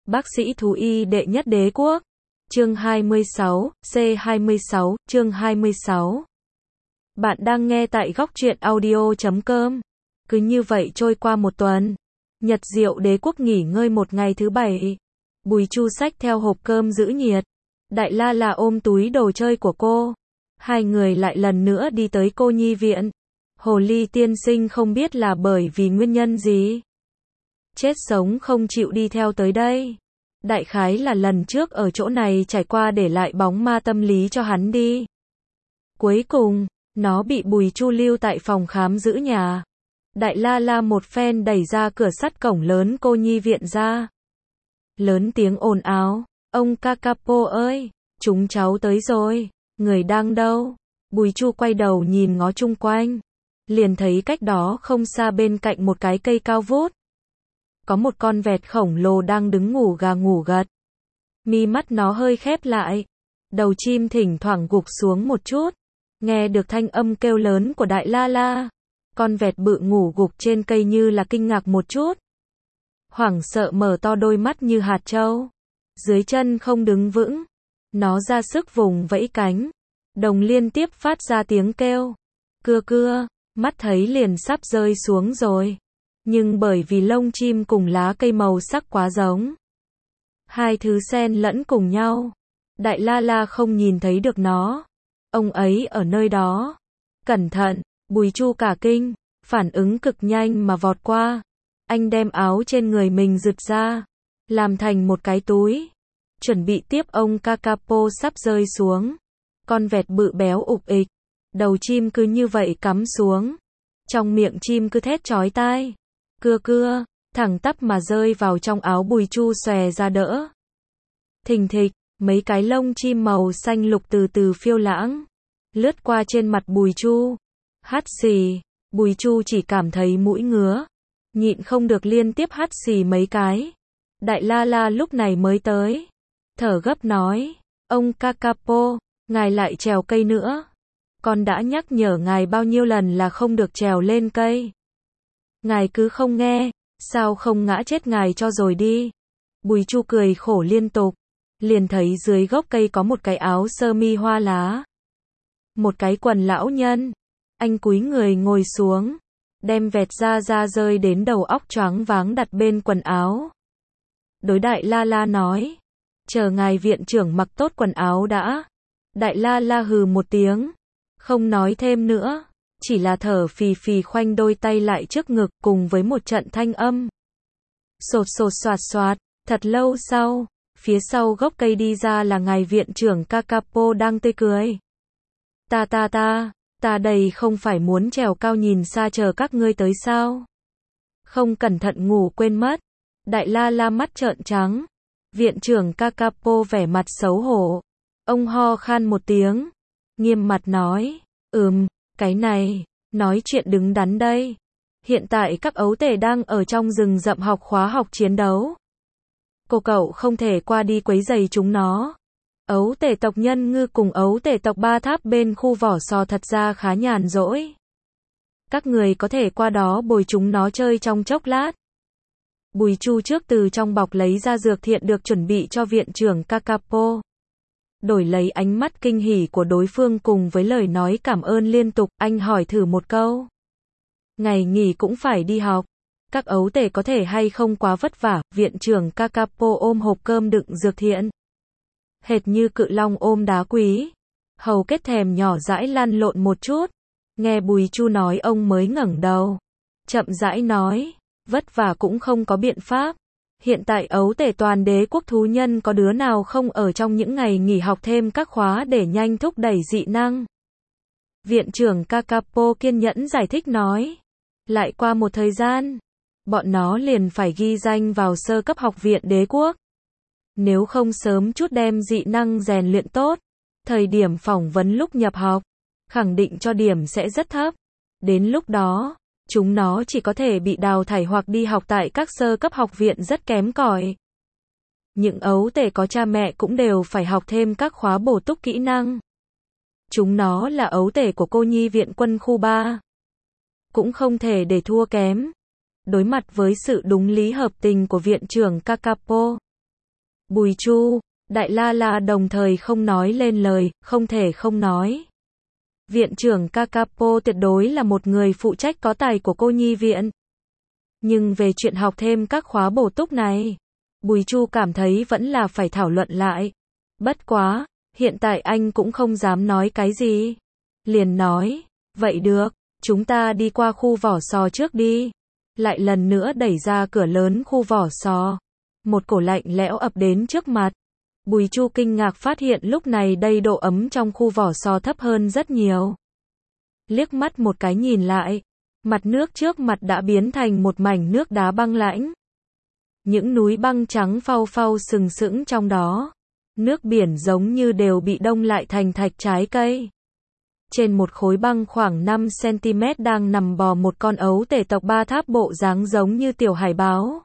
Bác sĩ thú y đệ nhất đế quốc. Chương 26, C26, chương 26. Bạn đang nghe tại góc truyện audio.com. Cứ như vậy trôi qua một tuần. Nhật Diệu đế quốc nghỉ ngơi một ngày thứ bảy. Bùi Chu xách theo hộp cơm giữ nhiệt. Đại La là ôm túi đồ chơi của cô. Hai người lại lần nữa đi tới cô nhi viện. Hồ ly tiên sinh không biết là bởi vì nguyên nhân gì. Chết sống không chịu đi theo tới đây. Đại khái là lần trước ở chỗ này trải qua để lại bóng ma tâm lý cho hắn đi. Cuối cùng, nó bị Bùi Chu lưu tại phòng khám giữ nhà. Đại La một phen đẩy ra cửa sắt cổng lớn cô nhi viện ra. Lớn tiếng ồn ào, ông Kakapo ơi, chúng cháu tới rồi, người đang đâu? Bùi Chu quay đầu nhìn ngó chung quanh. Liền thấy cách đó không xa bên cạnh một cái cây cao vút. Có một con vẹt khổng lồ đang đứng ngủ gà ngủ gật. Mi mắt nó hơi khép lại. Đầu chim thỉnh thoảng gục xuống một chút. Nghe được thanh âm kêu lớn của Đại La. Con vẹt bự ngủ gục trên cây như là kinh ngạc một chút. Hoảng sợ mở to đôi mắt như hạt trâu. Dưới chân không đứng vững. Nó ra sức vùng vẫy cánh. Đồng liên tiếp phát ra tiếng kêu. Cưa cưa, mắt thấy liền sắp rơi xuống rồi. Nhưng bởi vì lông chim cùng lá cây màu sắc quá giống. Hai thứ xen lẫn cùng nhau. Đại La không nhìn thấy được nó. Ông ấy ở nơi đó. Cẩn thận, Bùi Chu cả kinh, phản ứng cực nhanh mà vọt qua. Anh đem áo trên người mình giật ra. Làm thành một cái túi. Chuẩn bị tiếp ông Kakapo sắp rơi xuống. Con vẹt bự béo ục ịch. Đầu chim cứ như vậy cắm xuống. Trong miệng chim cứ thét chói tai. Cưa cưa, thẳng tắp mà rơi vào trong áo Bùi Chu xòe ra đỡ. Thình thịch, mấy cái lông chim màu xanh lục từ từ phiêu lãng. Lướt qua trên mặt Bùi Chu. Hắt xì, Bùi Chu chỉ cảm thấy mũi ngứa. Nhịn không được liên tiếp hắt xì mấy cái. Đại La lúc này mới tới. Thở gấp nói, ông Kakapo, ngài lại trèo cây nữa. Con đã nhắc nhở ngài bao nhiêu lần là không được trèo lên cây. Ngài cứ không nghe, sao không ngã chết ngài cho rồi đi. Bùi Chu cười khổ liên tục. Liền thấy dưới gốc cây có một cái áo sơ mi hoa lá. Một cái quần lão nhân. Anh cúi người ngồi xuống. Đem vẹt ra rơi đến đầu óc choáng váng đặt bên quần áo. Đối Đại La nói. Chờ ngài viện trưởng mặc tốt quần áo đã. Đại La hừ một tiếng. Không nói thêm nữa. Chỉ là thở phì phì khoanh đôi tay lại trước ngực cùng với một trận thanh âm. Sột sột soạt soạt, thật lâu sau, phía sau gốc cây đi ra là ngài viện trưởng Kakapo đang tươi cười. Ta đây không phải muốn trèo cao nhìn xa chờ các ngươi tới sao? Không cẩn thận ngủ quên mất. Đại La mắt trợn trắng. Viện trưởng Kakapo vẻ mặt xấu hổ. Ông ho khan một tiếng. Nghiêm mặt nói, cái này, nói chuyện đứng đắn đây. Hiện tại các ấu tể đang ở trong rừng rậm học khóa học chiến đấu. Cậu không thể qua đi quấy rầy chúng nó. Ấu tể tộc Nhân Ngư cùng ấu tể tộc Ba Tháp bên khu vỏ sò thật ra khá nhàn rỗi. Các người có thể qua đó bồi chúng nó chơi trong chốc lát. Bùi Chu trước từ trong bọc lấy ra dược thiện được chuẩn bị cho viện trưởng Kakapo. Đổi lấy ánh mắt kinh hỉ của đối phương cùng với lời nói cảm ơn liên tục, anh hỏi thử một câu. Ngày nghỉ cũng phải đi học. Các ấu tể có thể hay không quá vất vả, viện trưởng Kakapo ôm hộp cơm đựng dược thiện. Hệt như cự long ôm đá quý. Hầu kết thèm nhỏ dãi lăn lộn một chút. Nghe Bùi Chu nói ông mới ngẩng đầu. Chậm rãi nói, vất vả cũng không có biện pháp. Hiện tại ấu tể toàn đế quốc thú nhân có đứa nào không ở trong những ngày nghỉ học thêm các khóa để nhanh thúc đẩy dị năng. Viện trưởng Kakapo kiên nhẫn giải thích nói. Lại qua một thời gian, bọn nó liền phải ghi danh vào sơ cấp học viện đế quốc. Nếu không sớm chút đem dị năng rèn luyện tốt, thời điểm phỏng vấn lúc nhập học, khẳng định cho điểm sẽ rất thấp. Đến lúc đó, chúng nó chỉ có thể bị đào thải hoặc đi học tại các sơ cấp học viện rất kém cỏi. Những ấu tể có cha mẹ cũng đều phải học thêm các khóa bổ túc kỹ năng. Chúng nó là ấu tể của cô nhi viện quân khu 3. Cũng không thể để thua kém. Đối mặt với sự đúng lý hợp tình của viện trưởng Kakapo, Bùi Chu, Đại La La đồng thời không nói lên lời, không thể không nói. Viện trưởng Kakapo tuyệt đối là một người phụ trách có tài của cô nhi viện. Nhưng về chuyện học thêm các khóa bổ túc này, Bùi Chu cảm thấy vẫn là phải thảo luận lại. Bất quá, hiện tại anh cũng không dám nói cái gì. Liền nói, vậy được, chúng ta đi qua khu vỏ sò trước đi. Lại lần nữa đẩy ra cửa lớn khu vỏ sò. Một cổ lạnh lẽo ập đến trước mặt. Bùi Chu kinh ngạc phát hiện lúc này đây độ ấm trong khu vỏ sò thấp hơn rất nhiều. Liếc mắt một cái nhìn lại, mặt nước trước mặt đã biến thành một mảnh nước đá băng lãnh. Những núi băng trắng phau phau sừng sững trong đó. Nước biển giống như đều bị đông lại thành thạch trái cây. Trên một khối băng khoảng 5 cm đang nằm bò một con ấu tể tộc Ba Tháp bộ dáng giống như tiểu hải báo.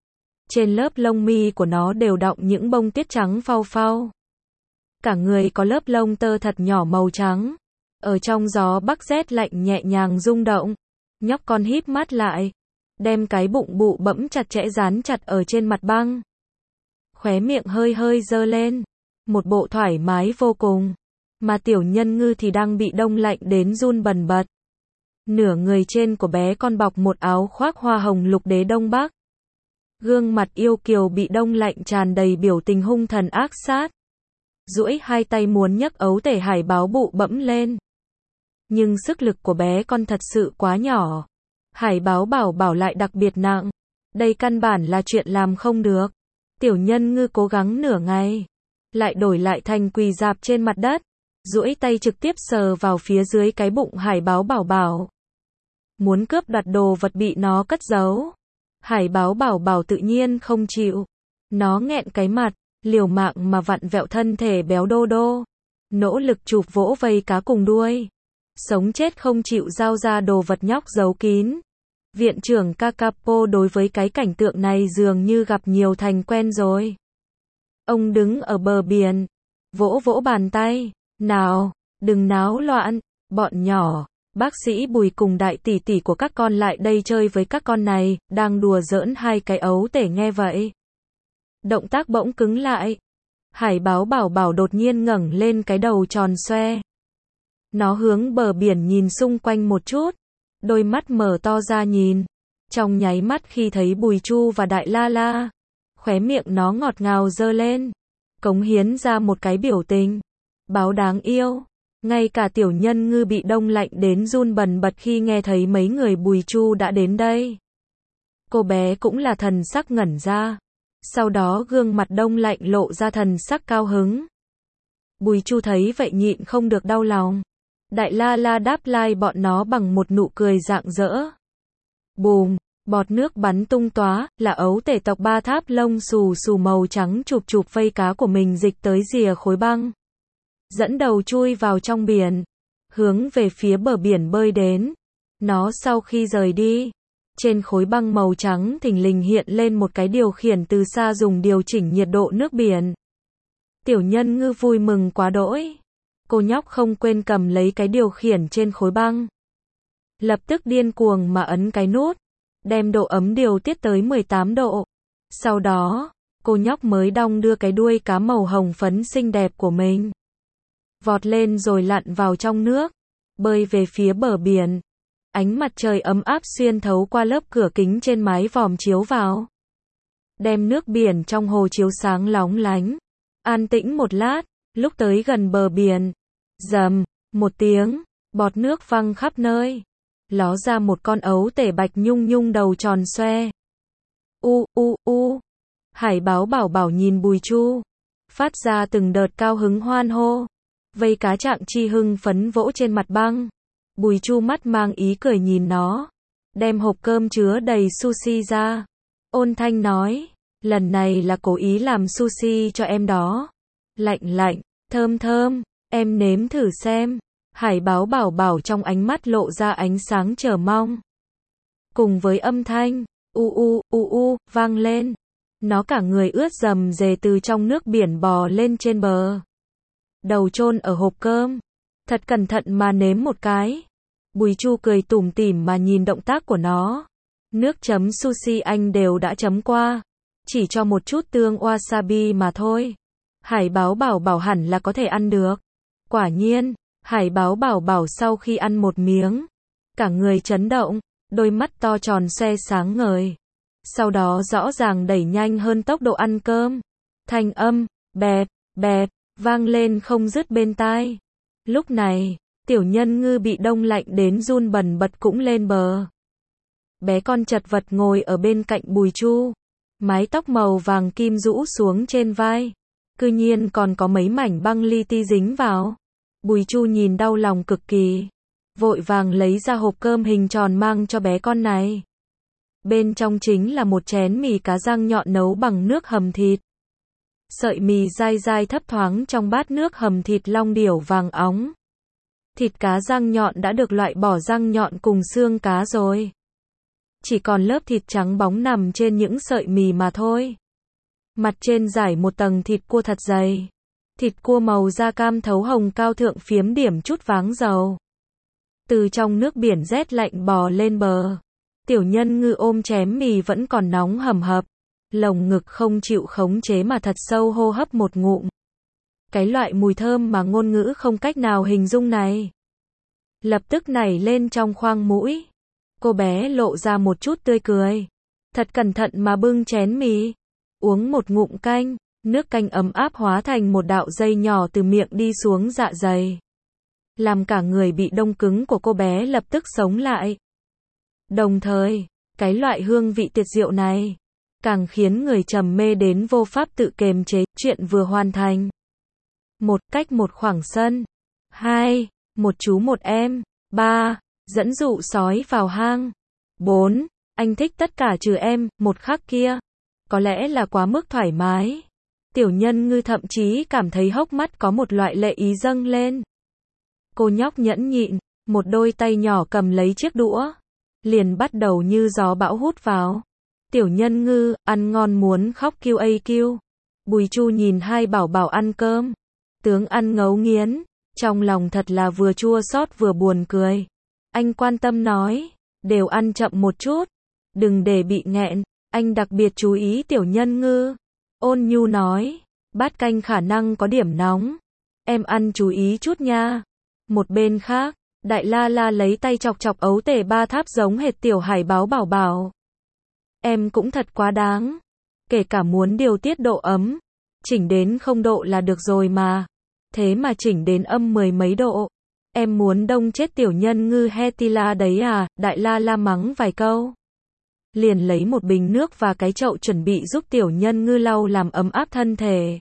Trên lớp lông mi của nó đều đọng những bông tuyết trắng phau phau. Cả người có lớp lông tơ thật nhỏ màu trắng. Ở trong gió bắc rét lạnh nhẹ nhàng rung động. Nhóc con híp mắt lại. Đem cái bụng bụ bẫm chặt chẽ dán chặt ở trên mặt băng. Khóe miệng hơi hơi dơ lên. Một bộ thoải mái vô cùng. Mà tiểu nhân ngư thì đang bị đông lạnh đến run bần bật. Nửa người trên của bé con bọc một áo khoác hoa hồng lục đế đông bắc. Gương mặt yêu kiều bị đông lạnh tràn đầy biểu tình hung thần ác sát. Duỗi hai tay muốn nhấc ấu tể hải báo bụ bẫm lên. Nhưng sức lực của bé con thật sự quá nhỏ. Hải báo bảo bảo lại đặc biệt nặng. Đây căn bản là chuyện làm không được. Tiểu nhân ngư cố gắng nửa ngày. Lại đổi lại thành quỳ rạp trên mặt đất. Duỗi tay trực tiếp sờ vào phía dưới cái bụng hải báo bảo bảo. Muốn cướp đoạt đồ vật bị nó cất giấu. Hải báo bảo bảo tự nhiên không chịu. Nó nghẹn cái mặt, liều mạng mà vặn vẹo thân thể béo đô đô. Nỗ lực chụp vỗ vây cá cùng đuôi. Sống chết không chịu giao ra đồ vật nhóc giấu kín. Viện trưởng Kakapo đối với cái cảnh tượng này dường như gặp nhiều thành quen rồi. Ông đứng ở bờ biển, vỗ vỗ bàn tay. Nào, đừng náo loạn, bọn nhỏ. Bác sĩ Bùi cùng đại tỷ tỷ của các con lại đây chơi với các con này, đang đùa giỡn hai cái ấu tể nghe vậy. Động tác bỗng cứng lại. Hải báo bảo bảo đột nhiên ngẩng lên cái đầu tròn xoe. Nó hướng bờ biển nhìn xung quanh một chút. Đôi mắt mở to ra nhìn. Trong nháy mắt khi thấy Bùi Chu và Đại La La. Khóe miệng nó ngọt ngào dơ lên. Cống hiến ra một cái biểu tình. Báo đáng yêu. Ngay cả tiểu nhân ngư bị đông lạnh đến run bần bật khi nghe thấy mấy người Bùi Chu đã đến đây. Cô bé cũng là thần sắc ngẩn ra. Sau đó gương mặt đông lạnh lộ ra thần sắc cao hứng. Bùi Chu thấy vậy nhịn không được đau lòng. Đại La La đáp lại bọn nó bằng một nụ cười rạng rỡ. Bùm, bọt nước bắn tung tóa, là ấu tể tộc Ba Tháp lông xù xù màu trắng chụp chụp vây cá của mình dịch tới rìa khối băng. Dẫn đầu chui vào trong biển, hướng về phía bờ biển bơi đến. Nó sau khi rời đi, trên khối băng màu trắng thình lình hiện lên một cái điều khiển từ xa dùng điều chỉnh nhiệt độ nước biển. Tiểu nhân ngư vui mừng quá đỗi. Cô nhóc không quên cầm lấy cái điều khiển trên khối băng. Lập tức điên cuồng mà ấn cái nút, đem độ ấm điều tiết tới 18 độ. Sau đó, cô nhóc mới đong đưa cái đuôi cá màu hồng phấn xinh đẹp của mình. Vọt lên rồi lặn vào trong nước, bơi về phía bờ biển. Ánh mặt trời ấm áp xuyên thấu qua lớp cửa kính trên mái vòm chiếu vào. Đem nước biển trong hồ chiếu sáng lóng lánh. An tĩnh một lát, lúc tới gần bờ biển. Rầm, một tiếng, bọt nước văng khắp nơi. Ló ra một con ấu tể bạch nhung nhung đầu tròn xoe. Hải báo bảo bảo nhìn Bùi Chu. Phát ra từng đợt cao hứng hoan hô. Vây cá Trạng Chi hưng phấn vỗ trên mặt băng. Bùi Chu mắt mang ý cười nhìn nó. Đem hộp cơm chứa đầy sushi ra. Ôn thanh nói. Lần này là cố ý làm sushi cho em đó. Lạnh lạnh, thơm thơm. Em nếm thử xem. Hải báo bảo bảo trong ánh mắt lộ ra ánh sáng chờ mong. Cùng với âm thanh. Vang lên. Nó cả người ướt rầm rề từ trong nước biển bò lên trên bờ. Đầu chôn ở hộp cơm. Thật cẩn thận mà nếm một cái. Bùi Chu cười tủm tỉm mà nhìn động tác của nó. Nước chấm sushi anh đều đã chấm qua. Chỉ cho một chút tương wasabi mà thôi. Hải báo bảo bảo hẳn là có thể ăn được. Quả nhiên, Hải báo bảo bảo sau khi ăn một miếng, cả người chấn động, đôi mắt to tròn xoe sáng ngời. Sau đó rõ ràng đẩy nhanh hơn tốc độ ăn cơm. Thanh âm, bẹp, bẹp, vang lên không dứt bên tai. Lúc này, Tiểu Nhân Ngư bị đông lạnh đến run bần bật cũng lên bờ. Bé con chật vật ngồi ở bên cạnh Bùi Chu. Mái tóc màu vàng kim rũ xuống trên vai. Cư nhiên còn có mấy mảnh băng li ti dính vào. Bùi Chu nhìn đau lòng cực kỳ. Vội vàng lấy ra hộp cơm hình tròn mang cho bé con này. Bên trong chính là một chén mì cá rang nhọn nấu bằng nước hầm thịt. Sợi mì dai dai thấp thoáng trong bát nước hầm thịt long điểu vàng óng. Thịt cá rang nhọn đã được loại bỏ răng nhọn cùng xương cá rồi. Chỉ còn lớp thịt trắng bóng nằm trên những sợi mì mà thôi. Mặt trên rải một tầng thịt cua thật dày. Thịt cua màu da cam thấu hồng cao thượng phiếm điểm chút váng dầu. Từ trong nước biển rét lạnh bò lên bờ. Tiểu Nhân Ngư ôm chén mì vẫn còn nóng hầm hập. Lồng ngực không chịu khống chế mà thật sâu hô hấp một ngụm. Cái loại mùi thơm mà ngôn ngữ không cách nào hình dung này. Lập tức nảy lên trong khoang mũi. Cô bé lộ ra một chút tươi cười. Thật cẩn thận mà bưng chén mì. Uống một ngụm canh. Nước canh ấm áp hóa thành một đạo dây nhỏ từ miệng đi xuống dạ dày. Làm cả người bị đông cứng của cô bé lập tức sống lại. Đồng thời, cái loại hương vị tuyệt diệu này càng khiến người trầm mê đến vô pháp tự kiềm chế. Chuyện vừa hoàn thành. 1. Cách một khoảng sân. 2. Một chú một em. 3. Dẫn dụ sói vào hang. 4. Anh thích tất cả trừ em. Một khắc kia, có lẽ là quá mức thoải mái. Tiểu Nhân Ngư thậm chí cảm thấy hốc mắt có một loại lệ ý dâng lên. Cô nhóc nhẫn nhịn, một đôi tay nhỏ cầm lấy chiếc đũa, liền bắt đầu như gió bão hút vào. Tiểu Nhân Ngư, ăn ngon muốn khóc kêu a kêu. Bùi Chu nhìn hai bảo bảo ăn cơm. Tướng ăn ngấu nghiến, trong lòng thật là vừa chua xót vừa buồn cười. Anh quan tâm nói, đều ăn chậm một chút, đừng để bị nghẹn. Anh đặc biệt chú ý Tiểu Nhân Ngư. Ôn nhu nói, bát canh khả năng có điểm nóng. Em ăn chú ý chút nha. Một bên khác, Đại La La lấy tay chọc chọc ấu tể ba tháp giống hệt tiểu hải báo bảo bảo. Em cũng thật quá đáng. Kể cả muốn điều tiết độ ấm, chỉnh đến 0 độ là được rồi mà. Thế mà chỉnh đến âm 10 mấy độ. Em muốn đông chết Tiểu Nhân Ngư Hetila đấy à, Đại La La mắng vài câu. Liền lấy một bình nước và cái chậu chuẩn bị giúp Tiểu Nhân Ngư lau làm ấm áp thân thể.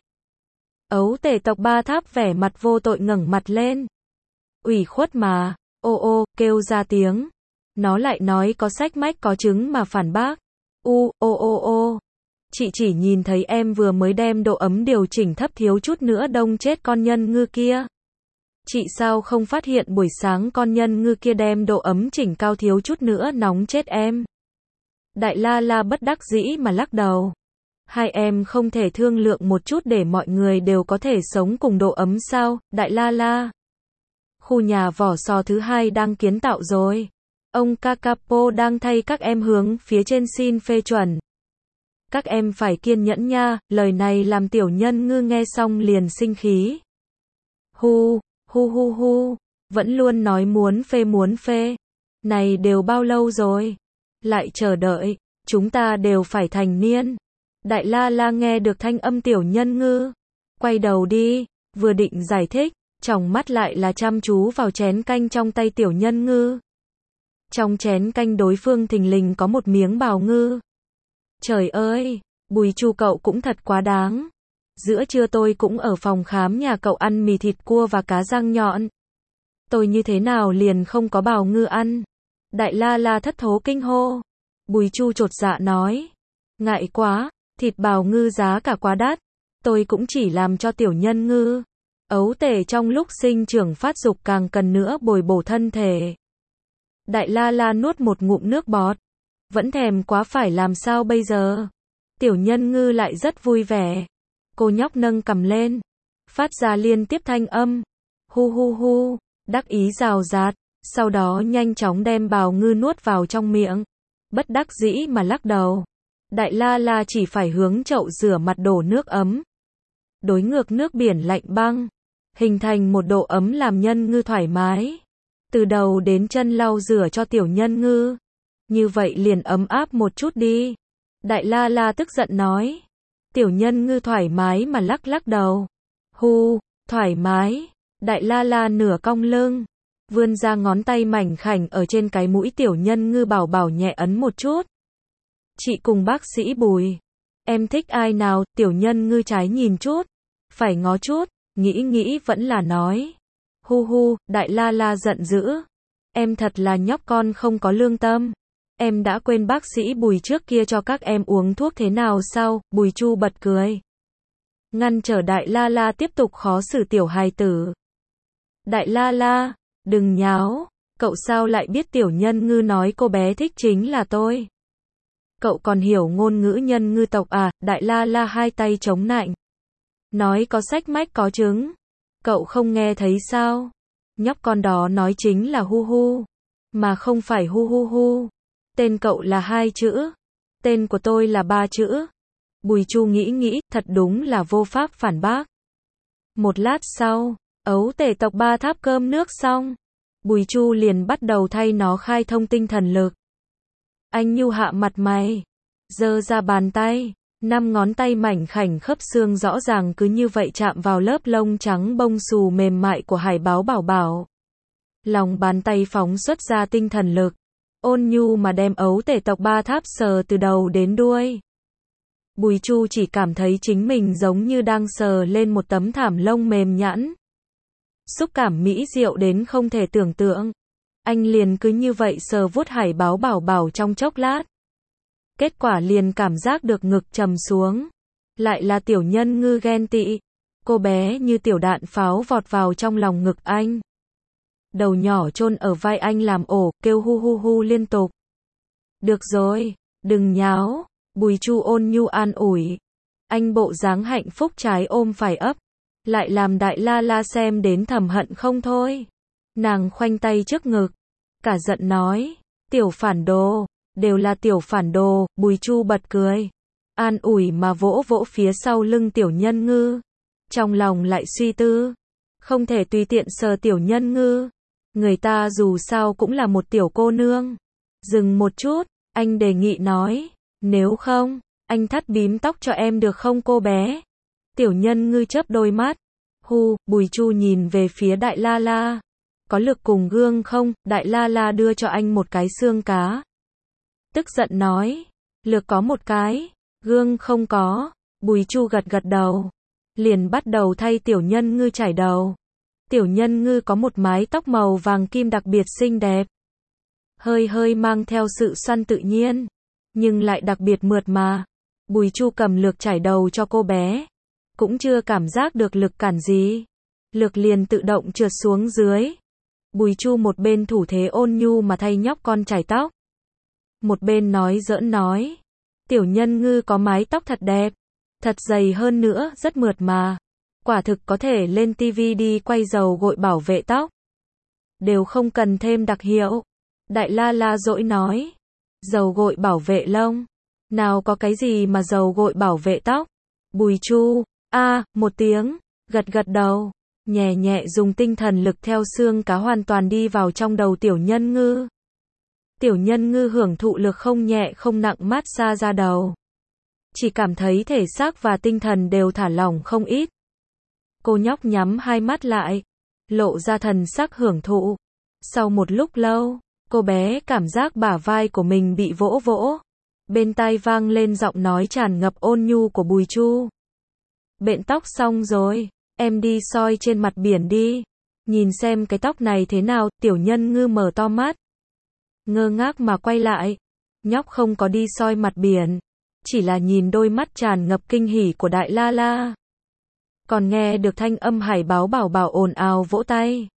Ấu tể tộc ba tháp vẻ mặt vô tội ngẩng mặt lên. Ủy khuất mà, ô ô, kêu ra tiếng. Nó lại nói có sách mách có chứng mà phản bác. Ô ô, chị chỉ nhìn thấy em vừa mới đem độ ấm điều chỉnh thấp thiếu chút nữa đông chết con nhân ngư kia. Chị sao không phát hiện buổi sáng con nhân ngư kia đem độ ấm chỉnh cao thiếu chút nữa nóng chết em. Đại La La bất đắc dĩ mà lắc đầu. Hai em không thể thương lượng một chút để mọi người đều có thể sống cùng độ ấm sao, Đại La La. Khu nhà vỏ sò thứ 2 đang kiến tạo rồi. Ông Kakapo đang thay các em hướng phía trên xin phê chuẩn. Các em phải kiên nhẫn nha, lời này làm Tiểu Nhân Ngư nghe xong liền sinh khí. Hu, vẫn luôn nói muốn phê. Này đều bao lâu rồi? Lại chờ đợi, chúng ta đều phải thành niên. Đại La La nghe được thanh âm Tiểu Nhân Ngư. Quay đầu đi, vừa định giải thích, tròng mắt lại là chăm chú vào chén canh trong tay Tiểu Nhân Ngư. Trong chén canh đối phương thình lình có một miếng bào ngư. Trời ơi, Bùi Chu cậu cũng thật quá đáng. Giữa trưa tôi cũng ở phòng khám nhà cậu ăn mì thịt cua và cá rang nhọn. Tôi như thế nào liền không có bào ngư ăn? Đại La La thất thố kinh hô. Bùi Chu chột dạ nói. Ngại quá, thịt bào ngư giá cả quá đắt. Tôi cũng chỉ làm cho Tiểu Nhân Ngư. Ấu tể trong lúc sinh trưởng phát dục càng cần nữa bồi bổ thân thể. Đại La La nuốt một ngụm nước bọt. Vẫn thèm quá phải làm sao bây giờ? Tiểu Nhân Ngư lại rất vui vẻ. Cô nhóc nâng cằm lên, phát ra liên tiếp thanh âm. Hu, đắc ý rào rạt, sau đó nhanh chóng đem bào ngư nuốt vào trong miệng. Bất đắc dĩ mà lắc đầu. Đại la la chỉ phải hướng chậu rửa mặt đổ nước ấm. Đối ngược nước biển lạnh băng, hình thành một độ ấm làm nhân ngư thoải mái. Từ đầu đến chân lau rửa cho tiểu nhân ngư. Như vậy liền ấm áp một chút đi. Đại la la tức giận nói. Tiểu nhân ngư thoải mái mà lắc lắc đầu. Hu, thoải mái. Đại la la nửa cong lưng, vươn ra ngón tay mảnh khảnh ở trên cái mũi tiểu nhân ngư bảo bảo nhẹ ấn một chút. Chị cùng bác sĩ Bùi. Em thích ai nào? Tiểu nhân ngư trái nhìn chút. Phải ngó chút, nghĩ vẫn là nói. Hu hu, đại la la giận dữ. Em thật là nhóc con không có lương tâm. Em đã quên bác sĩ Bùi trước kia cho các em uống thuốc thế nào sao? Bùi Chu bật cười. Ngăn trở đại la la tiếp tục khó xử tiểu hài tử. Đại la la, đừng nháo. Cậu sao lại biết tiểu nhân ngư nói cô bé thích chính là tôi? Cậu còn hiểu ngôn ngữ nhân ngư tộc à? Đại la la hai tay chống nạnh. Nói có sách mách có chứng. Cậu không nghe thấy sao? Nhóc con đó nói chính là hu hu. Mà không phải hu hu hu. Tên cậu là 2 chữ. Tên của tôi là 3 chữ. Bùi Chu nghĩ, thật đúng là vô pháp phản bác. Một lát sau, ấu tể tộc 3 tháp cơm nước xong. Bùi Chu liền bắt đầu thay nó khai thông tinh thần lực. Anh nhu hạ mặt mày. Giơ ra bàn tay. 5 ngón tay mảnh khảnh khớp xương rõ ràng cứ như vậy chạm vào lớp lông trắng bông xù mềm mại của hải báo bảo bảo. Lòng bàn tay phóng xuất ra tinh thần lực. Ôn nhu mà đem ấu tể tộc 3 tháp sờ từ đầu đến đuôi. Bùi Chu chỉ cảm thấy chính mình giống như đang sờ lên một tấm thảm lông mềm nhẵn. Xúc cảm mỹ diệu đến không thể tưởng tượng. Anh liền cứ như vậy sờ vuốt hải báo bảo bảo trong chốc lát. Kết quả liền cảm giác được ngực trầm xuống. Lại là tiểu nhân ngư ghen tị. Cô bé như tiểu đạn pháo vọt vào trong lòng ngực anh. Đầu nhỏ chôn ở vai anh làm ổ, kêu hu hu hu liên tục. Được rồi, đừng nháo. Bùi Chu ôn nhu an ủi. Anh bộ dáng hạnh phúc trái ôm phải ấp. Lại làm đại la la xem đến thầm hận không thôi. Nàng khoanh tay trước ngực. Cả giận nói. Tiểu phản đồ. Đều là tiểu phản đồ. Bùi Chu bật cười. An ủi mà vỗ vỗ phía sau lưng tiểu nhân ngư. Trong lòng lại suy tư. Không thể tùy tiện sờ tiểu nhân ngư. Người ta dù sao cũng là một tiểu cô nương. Dừng một chút. Anh đề nghị nói. Nếu không, anh thắt bím tóc cho em được không cô bé? Tiểu nhân ngư chớp đôi mắt. Hu, Bùi Chu nhìn về phía đại la la. Có lực cùng gương không? Đại la la đưa cho anh một cái xương cá. Tức giận nói. Lực có một cái, gương không có. Bùi Chu gật đầu. Liền bắt đầu thay tiểu nhân ngư chải đầu. Tiểu nhân ngư có một mái tóc màu vàng kim đặc biệt xinh đẹp. Hơi mang theo sự xoăn tự nhiên. Nhưng lại đặc biệt mượt mà. Bùi Chu cầm lược chải đầu cho cô bé. Cũng chưa cảm giác được lực cản gì. Lược liền tự động trượt xuống dưới. Bùi Chu một bên thủ thế ôn nhu mà thay nhóc con chải tóc. Một bên nói giỡn nói. Tiểu nhân ngư có mái tóc thật đẹp. Thật dày hơn nữa, rất mượt mà. Quả thực có thể lên tivi đi quay dầu gội bảo vệ tóc. Đều không cần thêm đặc hiệu. Đại la la dỗi nói. Dầu gội bảo vệ lông. Nào có cái gì mà dầu gội bảo vệ tóc. Bùi Chu, một tiếng, gật đầu. Nhẹ dùng tinh thần lực theo xương cá hoàn toàn đi vào trong đầu tiểu nhân ngư. Tiểu nhân ngư hưởng thụ lực không nhẹ không nặng mát xa ra đầu. Chỉ cảm thấy thể xác và tinh thần đều thả lỏng không ít. Cô nhóc nhắm hai mắt lại. Lộ ra thần sắc hưởng thụ. Sau một lúc lâu, cô bé cảm giác bả vai của mình bị vỗ vỗ. Bên tai vang lên giọng nói tràn ngập ôn nhu của Bùi Chu. Bện tóc xong rồi, em đi soi trên mặt biển đi. Nhìn xem cái tóc này thế nào, tiểu nhân ngư mở to mắt. Ngơ ngác mà quay lại. Nhóc không có đi soi mặt biển. Chỉ là nhìn đôi mắt tràn ngập kinh hỉ của đại la la. Còn nghe được thanh âm hải báo bảo bảo ồn ào vỗ tay.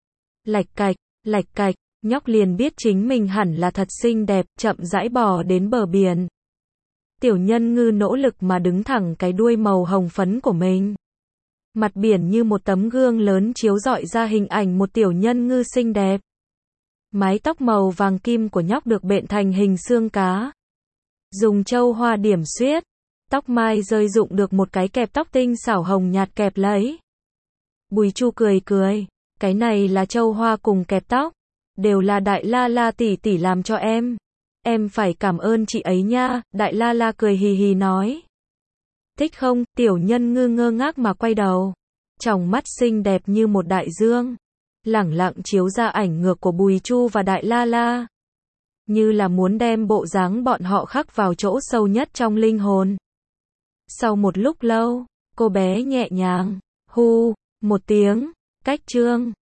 Lạch cạch, nhóc liền biết chính mình hẳn là thật xinh đẹp, chậm rãi bò đến bờ biển. Tiểu nhân ngư nỗ lực mà đứng thẳng cái đuôi màu hồng phấn của mình. Mặt biển như một tấm gương lớn chiếu rọi ra hình ảnh một tiểu nhân ngư xinh đẹp. Mái tóc màu vàng kim của nhóc được bện thành hình xương cá. Dùng châu hoa điểm xuyết, tóc mai rơi rụng được một cái kẹp tóc tinh xảo hồng nhạt kẹp lấy. Bùi Chu cười cười, cái này là châu hoa cùng kẹp tóc, đều là Đại La La tỷ tỷ làm cho em phải cảm ơn chị ấy nha. Đại La La cười hì hì nói. Thích không? Tiểu Nhân Ngư ngơ ngác mà quay đầu, tròng mắt xinh đẹp như một đại dương, lẳng lặng chiếu ra ảnh ngược của Bùi Chu và Đại La La, như là muốn đem bộ dáng bọn họ khắc vào chỗ sâu nhất trong linh hồn. Sau một lúc lâu, cô bé nhẹ nhàng, hu, một tiếng, cách chương.